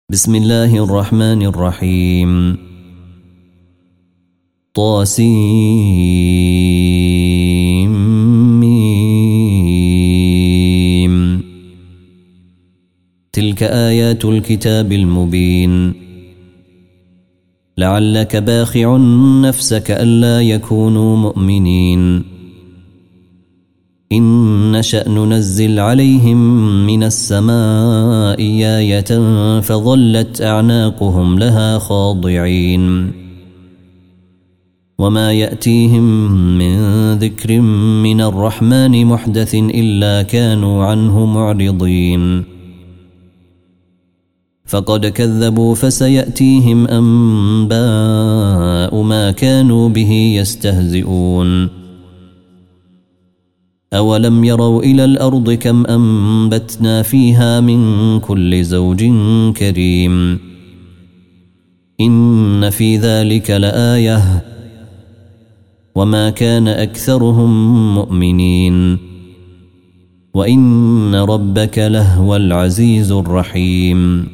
بسم الله الرحمن الرحيم. طاسيم. تلك آيات الكتاب المبين. لعلك باخع نفسك ألا يكونوا مؤمنين. إن نشأ ننزل عليهم من السماء آية فظلت أعناقهم لها خاضعين. وما يأتيهم من ذكر من الرحمن محدث إلا كانوا عنه معرضين. فقد كذبوا فسيأتيهم أنباء ما كانوا به يستهزئون. أولم يروا إلى الأرض كم أنبتنا فيها من كل زوج كريم. إن في ذلك لآية وما كان أكثرهم مؤمنين وإن ربك لهو العزيز الرحيم.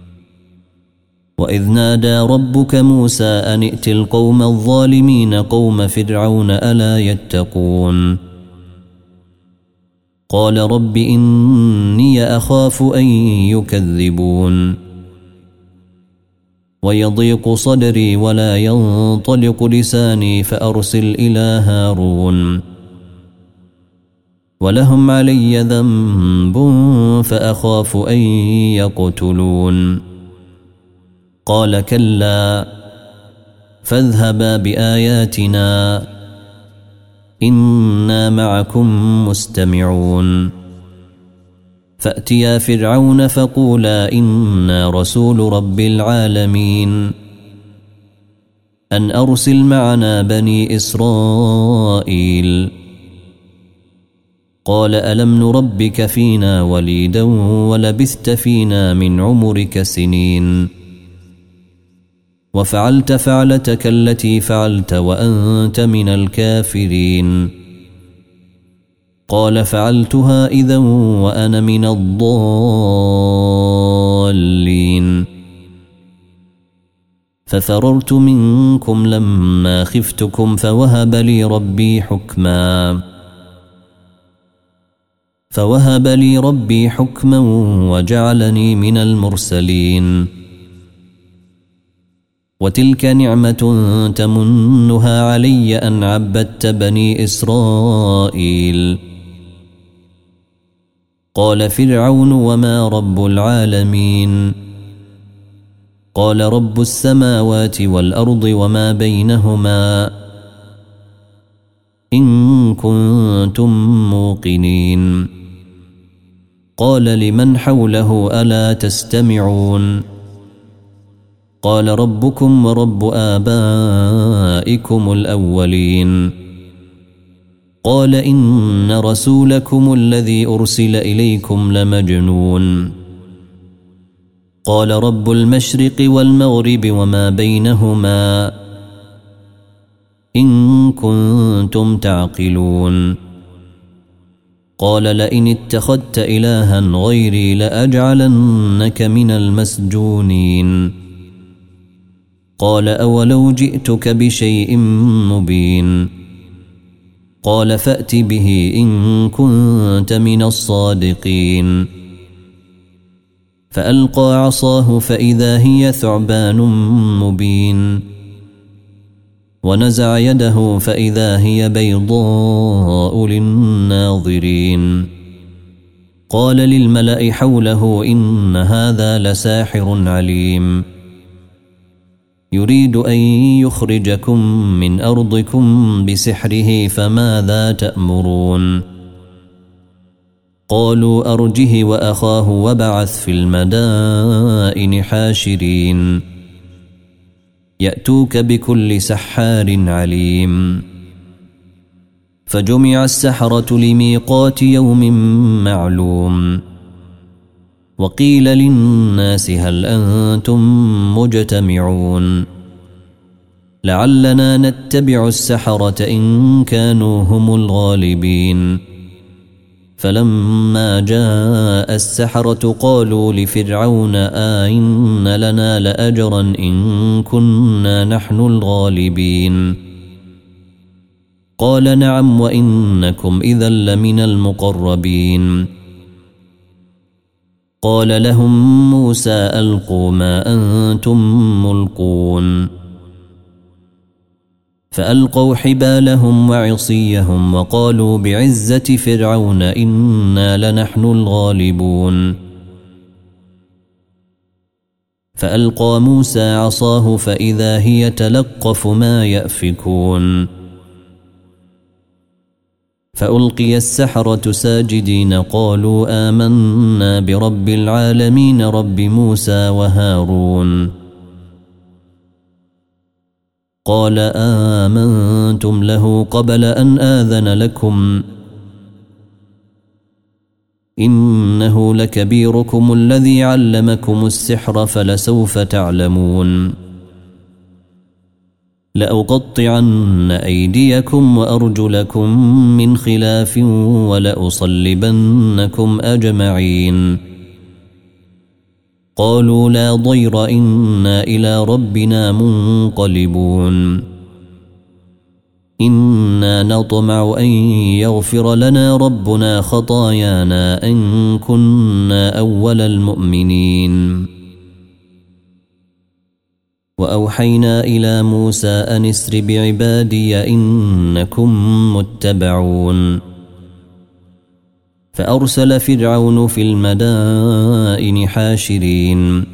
وإذ نادى ربك موسى أن ائت القوم الظالمين قوم فرعون ألا يتقون. قال رب إني أخاف أن يكذبون. ويضيق صدري ولا ينطلق لساني فأرسل إلى هارون. ولهم علي ذنب فأخاف أن يقتلون. قال كلا فاذهبا بآياتنا إنا معكم مستمعون. فأتيا فرعون فقولا إنا رسول رب العالمين أن أرسل معنا بني إسرائيل. قال ألم نربك فينا وليدا ولبثت فينا من عمرك سنين وفعلت فعلتك التي فعلت وأنت من الكافرين. قال فعلتها إذا وأنا من الضالين. ففررت منكم لما خفتكم فوهب لي ربي حكما وجعلني من المرسلين. وتلك نعمة تمنها علي أن عبدت بني إسرائيل. قال فرعون وما رب العالمين. قال رب السماوات والأرض وما بينهما إن كنتم موقنين. قال لمن حوله ألا تستمعون. قال ربكم ورب آبائكم الأولين. قال إن رسولكم الذي أرسل إليكم لمجنون. قال رب المشرق والمغرب وما بينهما إن كنتم تعقلون. قال لئن اتخذت إلها غيري لأجعلنك من المسجونين. قال أولو جئتك بشيء مبين. قال فأت به إن كنت من الصادقين. فألقى عصاه فإذا هي ثعبان مبين. ونزع يده فإذا هي بيضاء للناظرين. قال للملأ حوله إن هذا لساحر عليم يريد أن يخرجكم من أرضكم بسحره فماذا تأمرون. قالوا أرجه وأخاه وابعث في المدائن حاشرين يأتوك بكل سحار عليم. فجمع السحرة لميقات يوم معلوم. وقيل للناس هل أنتم مجتمعون لعلنا نتبع السحرة إن كانوا هم الغالبين. فلما جاء السحرة قالوا لفرعون آئن لنا لأجرا إن كنا نحن الغالبين قال نعم وإنكم إذا لمن المقربين قال لهم موسى ألقوا ما أنتم ملقون فألقوا حبالهم وعصيهم وقالوا بعزة فرعون إنا لنحن الغالبون فألقى موسى عصاه فإذا هي تلقف ما يأفكون فألقي السحرة ساجدين قالوا آمنا برب العالمين رب موسى وهارون قال آمنتم له قبل أن آذن لكم إنه لكبيركم الذي علمكم السحر فلسوف تعلمون لأقطعن أيديكم وأرجلكم من خلاف ولأصلبنكم أجمعين قالوا لا ضير إنا إلى ربنا منقلبون إنا نطمع أن يغفر لنا ربنا خطايانا أن كنا أول المؤمنين وأوحينا إلى موسى أن اسر بعبادي إنكم متبعون فأرسل فرعون في المدائن حاشرين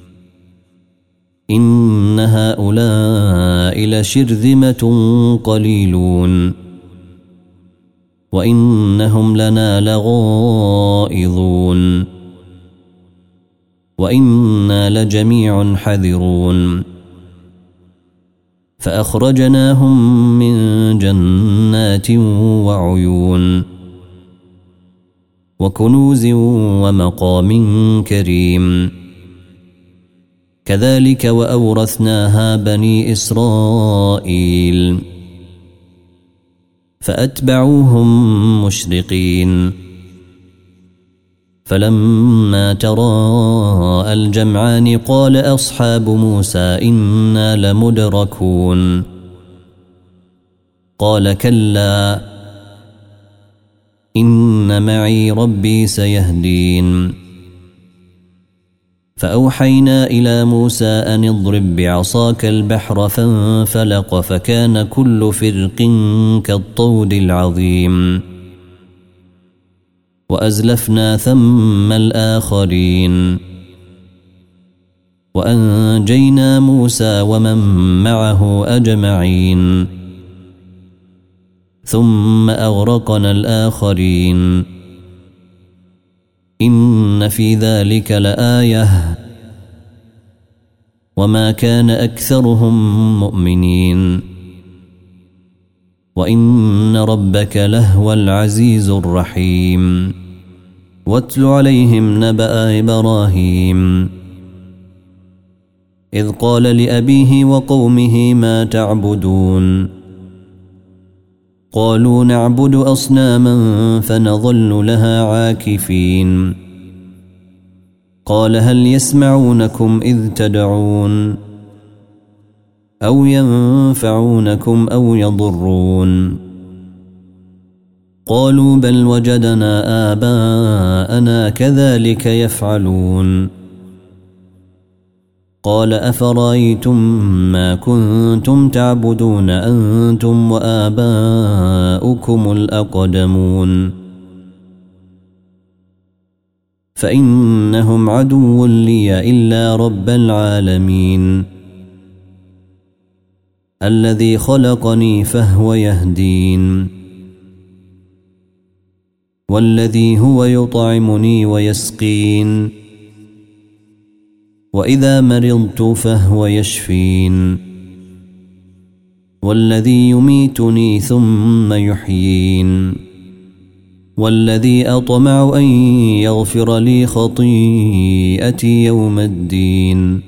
إن هؤلاء لشرذمة قليلون وإنهم لنا لغائظون وإنا لجميع حذرون فأخرجناهم من جنات وعيون وكنوز ومقام كريم كذلك وأورثناها بني إسرائيل فأتبعوهم مشرقين فلما تراءى الجمعان قال أصحاب موسى إنا لمدركون قال كلا إن معي ربي سيهدين فأوحينا إلى موسى أن اضرب بعصاك البحر فانفلق فكان كل فرق كالطود العظيم وأزلفنا ثم الآخرين وأنجينا موسى ومن معه أجمعين ثم أغرقنا الآخرين إن في ذلك لآية وما كان أكثرهم مؤمنين وإن ربك لهو العزيز الرحيم واتل عليهم نبأ إبراهيم إذ قال لأبيه وقومه ما تعبدون قالوا نعبد أصناما فنظل لها عاكفين قال هل يسمعونكم إذ تدعون أو ينفعونكم أو يضرون قالوا بل وجدنا آباءنا كذلك يفعلون قال أفرأيتم ما كنتم تعبدون أنتم وآباؤكم الأقدمون فإنهم عدو لي إلا رب العالمين الذي خلقني فهو يهدين والذي هو يطعمني ويسقين وإذا مرضت فهو يشفين والذي يميتني ثم يحيين والذي أطمع أن يغفر لي خطيئتي يوم الدين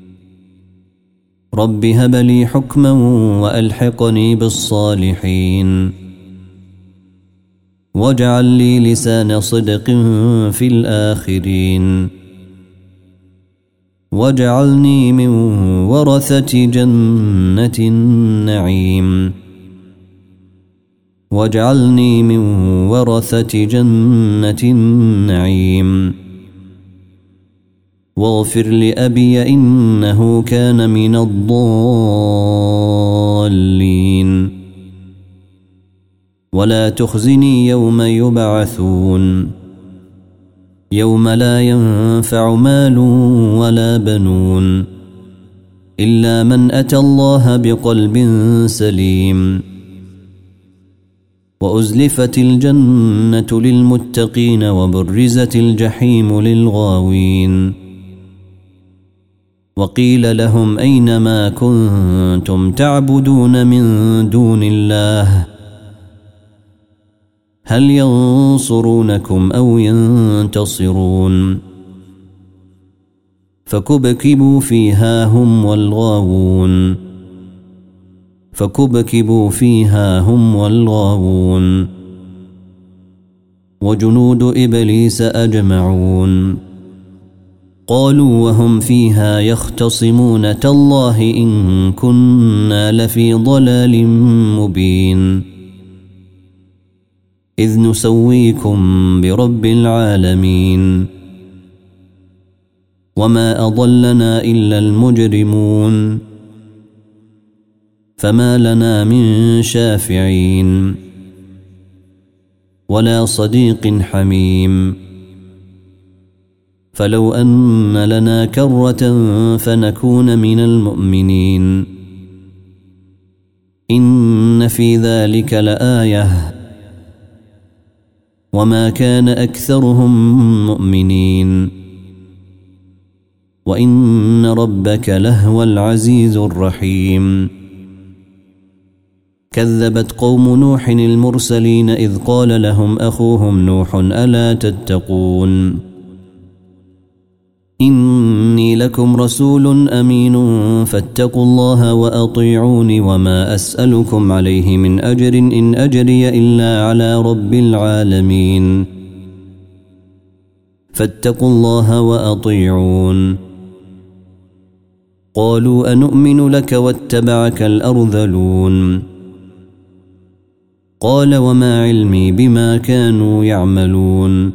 رب هب لي حكما وألحقني بالصالحين واجعل لي لسان صدق في الآخرين واجعلني من ورثة جنة النعيم واجعلني من ورثة جنة النعيم واغفر لأبي إنه كان من الضالين ولا تخزني يوم يبعثون يوم لا ينفع مال ولا بنون إلا من أتى الله بقلب سليم وأزلفت الجنة للمتقين وبرزت الجحيم للغاوين وقيل لهم أين ما كنتم تعبدون من دون الله هل ينصرونكم أو ينتصرون فكبكبوا فيها هم والغاوون فكبكبوا فيها هم والغاوون وجنود إبليس أجمعون قالوا وهم فيها يختصمون تالله إن كنا لفي ضلال مبين إذ نسويكم برب العالمين وما أضلنا إلا المجرمون فما لنا من شافعين ولا صديق حميم فلو أن لنا كرة فنكون من المؤمنين إن في ذلك لآية وما كان أكثرهم مؤمنين وإن ربك لهو العزيز الرحيم كذبت قوم نوح المرسلين إذ قال لهم أخوهم نوح ألا تتقون إني لكم رسول أمين فاتقوا الله وأطيعوني وما أسألكم عليه من أجر إن أجري إلا على رب العالمين فاتقوا الله وأطيعون قالوا أنؤمن لك واتبعك الأرذلون قال وما علمي بما كانوا يعملون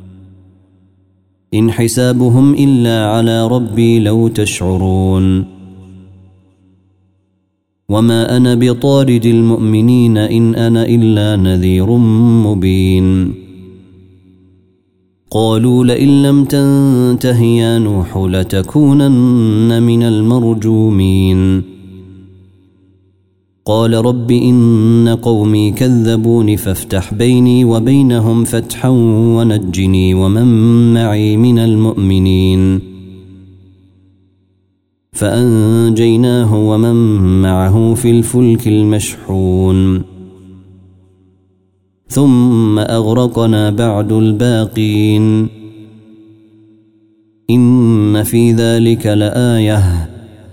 إن حسابهم إلا على ربي لو تشعرون وما أنا بطارد المؤمنين إن أنا إلا نذير مبين قالوا لئن لم تنته يا نوح لتكونن من المرجومين قال رب إن قومي كذبوني فافتح بيني وبينهم فتحا ونجني ومن معي من المؤمنين فأنجيناه ومن معه في الفلك المشحون ثم أغرقنا بعد الباقين إن في ذلك لآية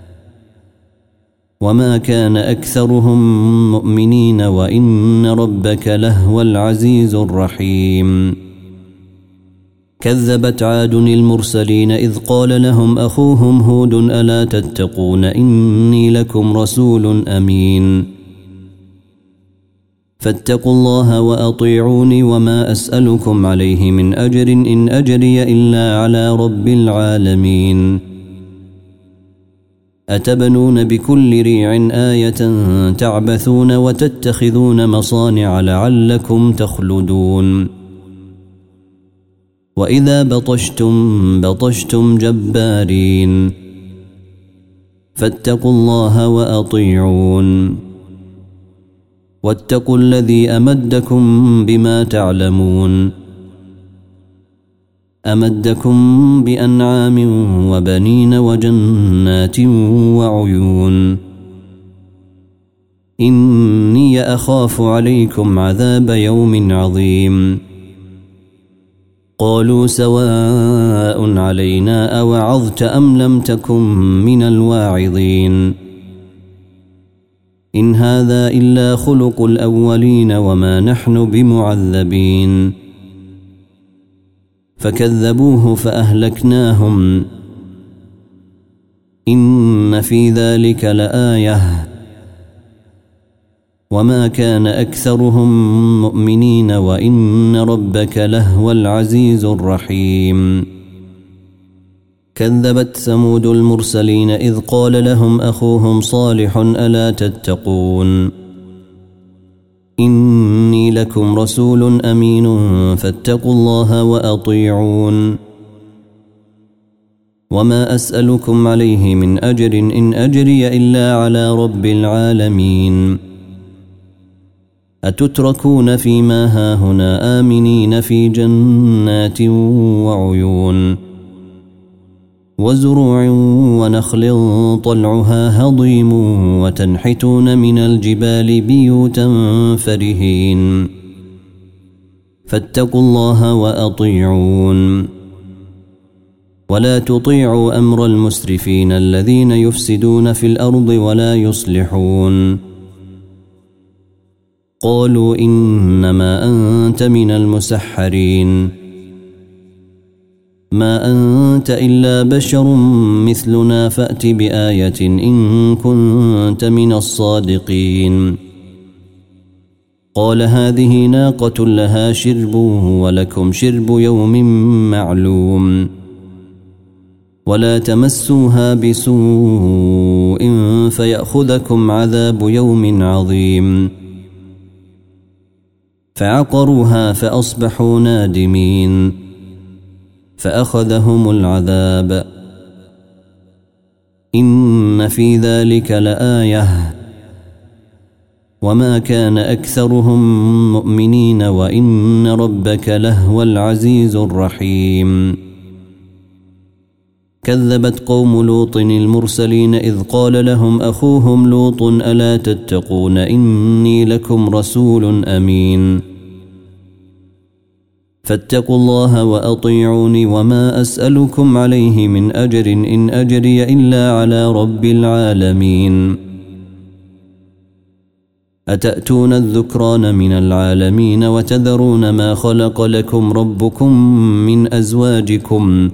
وما كان أكثرهم مؤمنين وإن ربك لهو العزيز الرحيم كذبت عاد المرسلين إذ قال لهم أخوهم هود ألا تتقون إني لكم رسول أمين فاتقوا الله وأطيعوني وما أسألكم عليه من أجر إن أجري إلا على رب العالمين أتبنون بكل ريع آية تعبثون وتتخذون مصانع لعلكم تخلدون وإذا بطشتم جبارين فاتقوا الله وأطيعون واتقوا الذي أمدكم بما تعلمون أمدكم بأنعام وبنين وجنات وعيون إني أخاف عليكم عذاب يوم عظيم قالوا سواء علينا أوعظت أم لم تكن من الواعظين إن هذا إلا خلق الأولين وما نحن بمعذبين فكذبوه فأهلكناهم إن في ذلك لآية وما كان أكثرهم مؤمنين وإن ربك لهو العزيز الرحيم كذبت ثمود المرسلين إذ قال لهم أخوهم صالح ألا تتقون إني لكم رسول أمين فاتقوا الله وأطيعون وما أسألكم عليه من أجر إن أجري إلا على رب العالمين أتتركون فيما هاهنا آمنين في جنات وعيون وزروع ونخل طلعها هضيم وتنحتون من الجبال بيوتا فرهين فاتقوا الله وأطيعون ولا تطيعوا أمر المسرفين الذين يفسدون في الأرض ولا يصلحون قالوا إنما أنت من المسحرين ما أنت إلا بشر مثلنا فأت بآية إن كنت من الصادقين قال هذه ناقة لها شرب ولكم شرب يوم معلوم ولا تمسوها بسوء فيأخذكم عذاب يوم عظيم فعقروها فأصبحوا نادمين فأخذهم العذاب إن في ذلك لآية وما كان أكثرهم مؤمنين وإن ربك لهو العزيز الرحيم كذبت قوم لوط المرسلين إذ قال لهم أخوهم لوط ألا تتقون إني لكم رسول أمين فاتقوا الله وأطيعوني وما أسألكم عليه من أجر إن أجري إلا على رب العالمين أتأتون الذكران من العالمين وتذرون ما خلق لكم ربكم من أزواجكم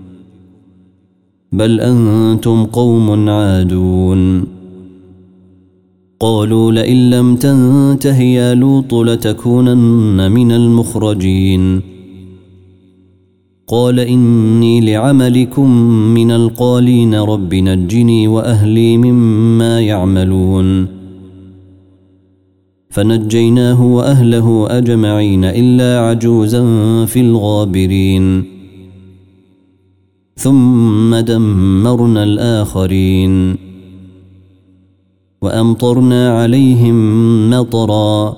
بل أنتم قوم عادون قالوا لئن لم تنته يا لوط لتكونن من المخرجين قال إني لعملكم من القالين رب نجني وأهلي مما يعملون فنجيناه وأهله أجمعين إلا عجوزا في الغابرين ثم دمرنا الآخرين وأمطرنا عليهم مطرا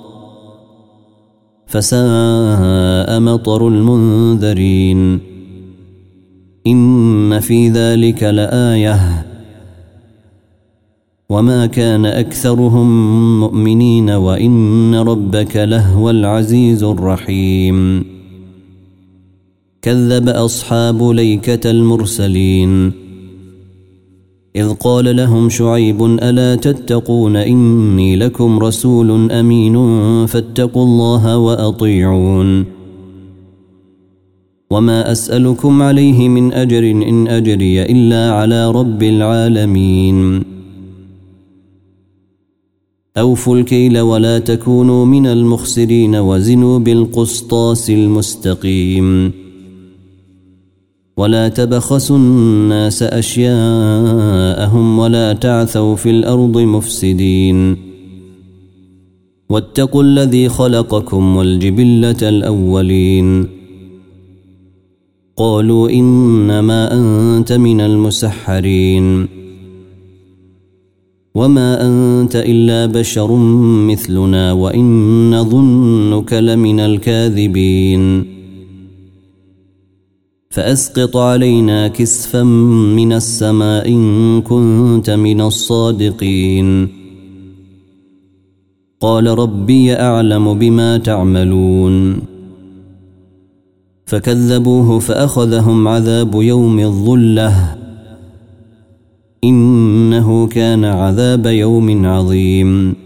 فساء مطر المنذرين إن في ذلك لآية وما كان أكثرهم مؤمنين وإن ربك لهو العزيز الرحيم كذب أصحاب ليكة المرسلين إذ قال لهم شعيب ألا تتقون إني لكم رسول أمين فاتقوا الله وأطيعون وما أسألكم عليه من أجر إن أجري إلا على رب العالمين أوفوا الكيل ولا تكونوا من المخسرين وزنوا بالقسطاس المستقيم ولا تبخسوا الناس أشياءهم ولا تعثوا في الأرض مفسدين واتقوا الذي خلقكم والجبلة الأولين قالوا إنما أنت من المسحرين وما أنت إلا بشر مثلنا وإن نظنك لمن الكاذبين فأسقط علينا كسفا من السماء إن كنت من الصادقين قال ربي أعلم بما تعملون فكذبوه فأخذهم عذاب يوم الظلة إنه كان عذاب يوم عظيم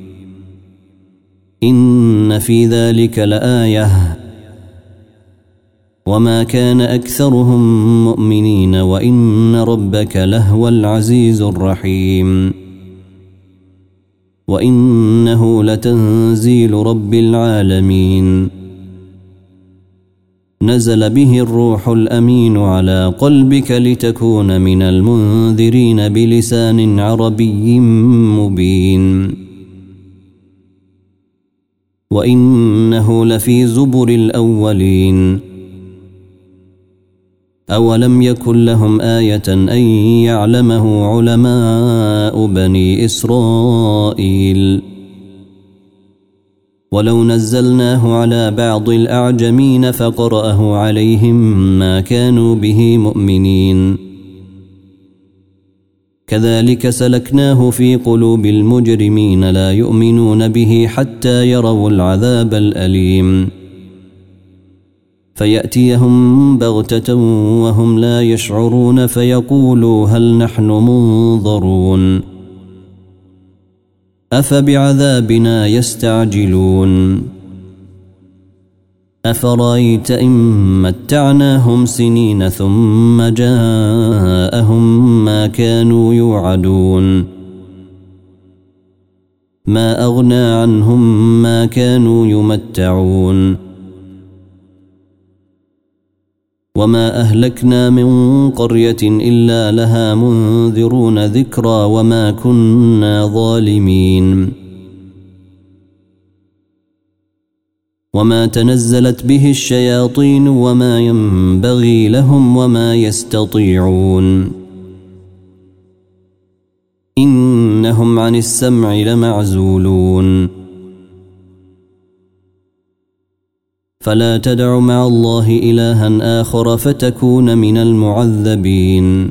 إن في ذلك لآية وما كان أكثرهم مؤمنين وإن ربك لهو العزيز الرحيم وإنه لتنزيل رب العالمين نزل به الروح الأمين على قلبك لتكون من المنذرين بلسان عربي مبين وإنه لفي زبر الأولين أولم يكن لهم آية أن يعلمه علماء بني إسرائيل ولو نزلناه على بعض الأعجمين فقرأه عليهم ما كانوا به مؤمنين كذلك سلكناه في قلوب المجرمين لا يؤمنون به حتى يروا العذاب الأليم فيأتيهم بغتة وهم لا يشعرون فيقولوا هل نحن منظرون أفبعذابنا يستعجلون أفرأيت إن متعناهم سنين ثم جاءهم ما كانوا يوعدون ما أغنى عنهم ما كانوا يمتعون وما أهلكنا من قرية إلا لها منذرون ذكرى وما كنا ظالمين وما تنزلت به الشياطين وما ينبغي لهم وما يستطيعون إنهم عن السمع لمعزولون فلا تدع مع الله إلها آخر فتكون من المعذبين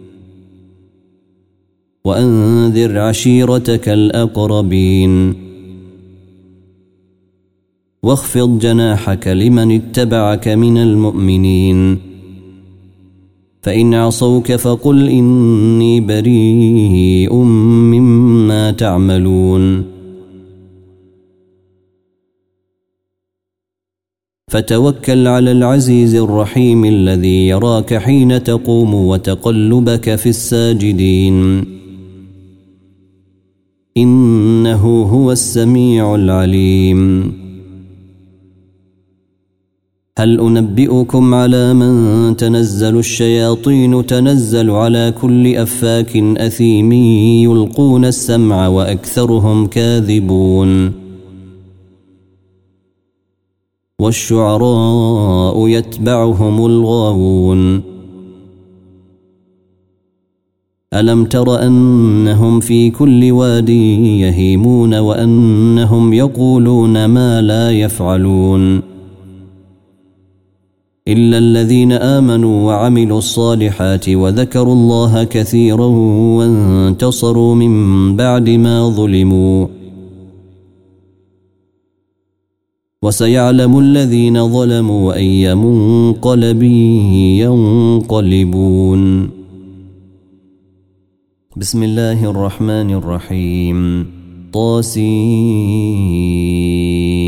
وأنذر عشيرتك الأقربين واخفض جناحك لمن اتبعك من المؤمنين فإن عصوك فقل إني بريء مما تعملون فتوكل على العزيز الرحيم الذي يراك حين تقوم وتقلبك في الساجدين إنه هو السميع العليم هل أنبئكم على من تنزل الشياطين تنزل على كل أفاك أثيم يلقون السمع وأكثرهم كاذبون والشعراء يتبعهم الغاوون ألم تر أنهم في كل واد يهيمون وأنهم يقولون ما لا يفعلون إلا الذين آمنوا وعملوا الصالحات وذكروا الله كثيرا وانتصروا من بعد ما ظلموا وسيعلم الذين ظلموا أي منقلب ينقلبون بسم الله الرحمن الرحيم طاسين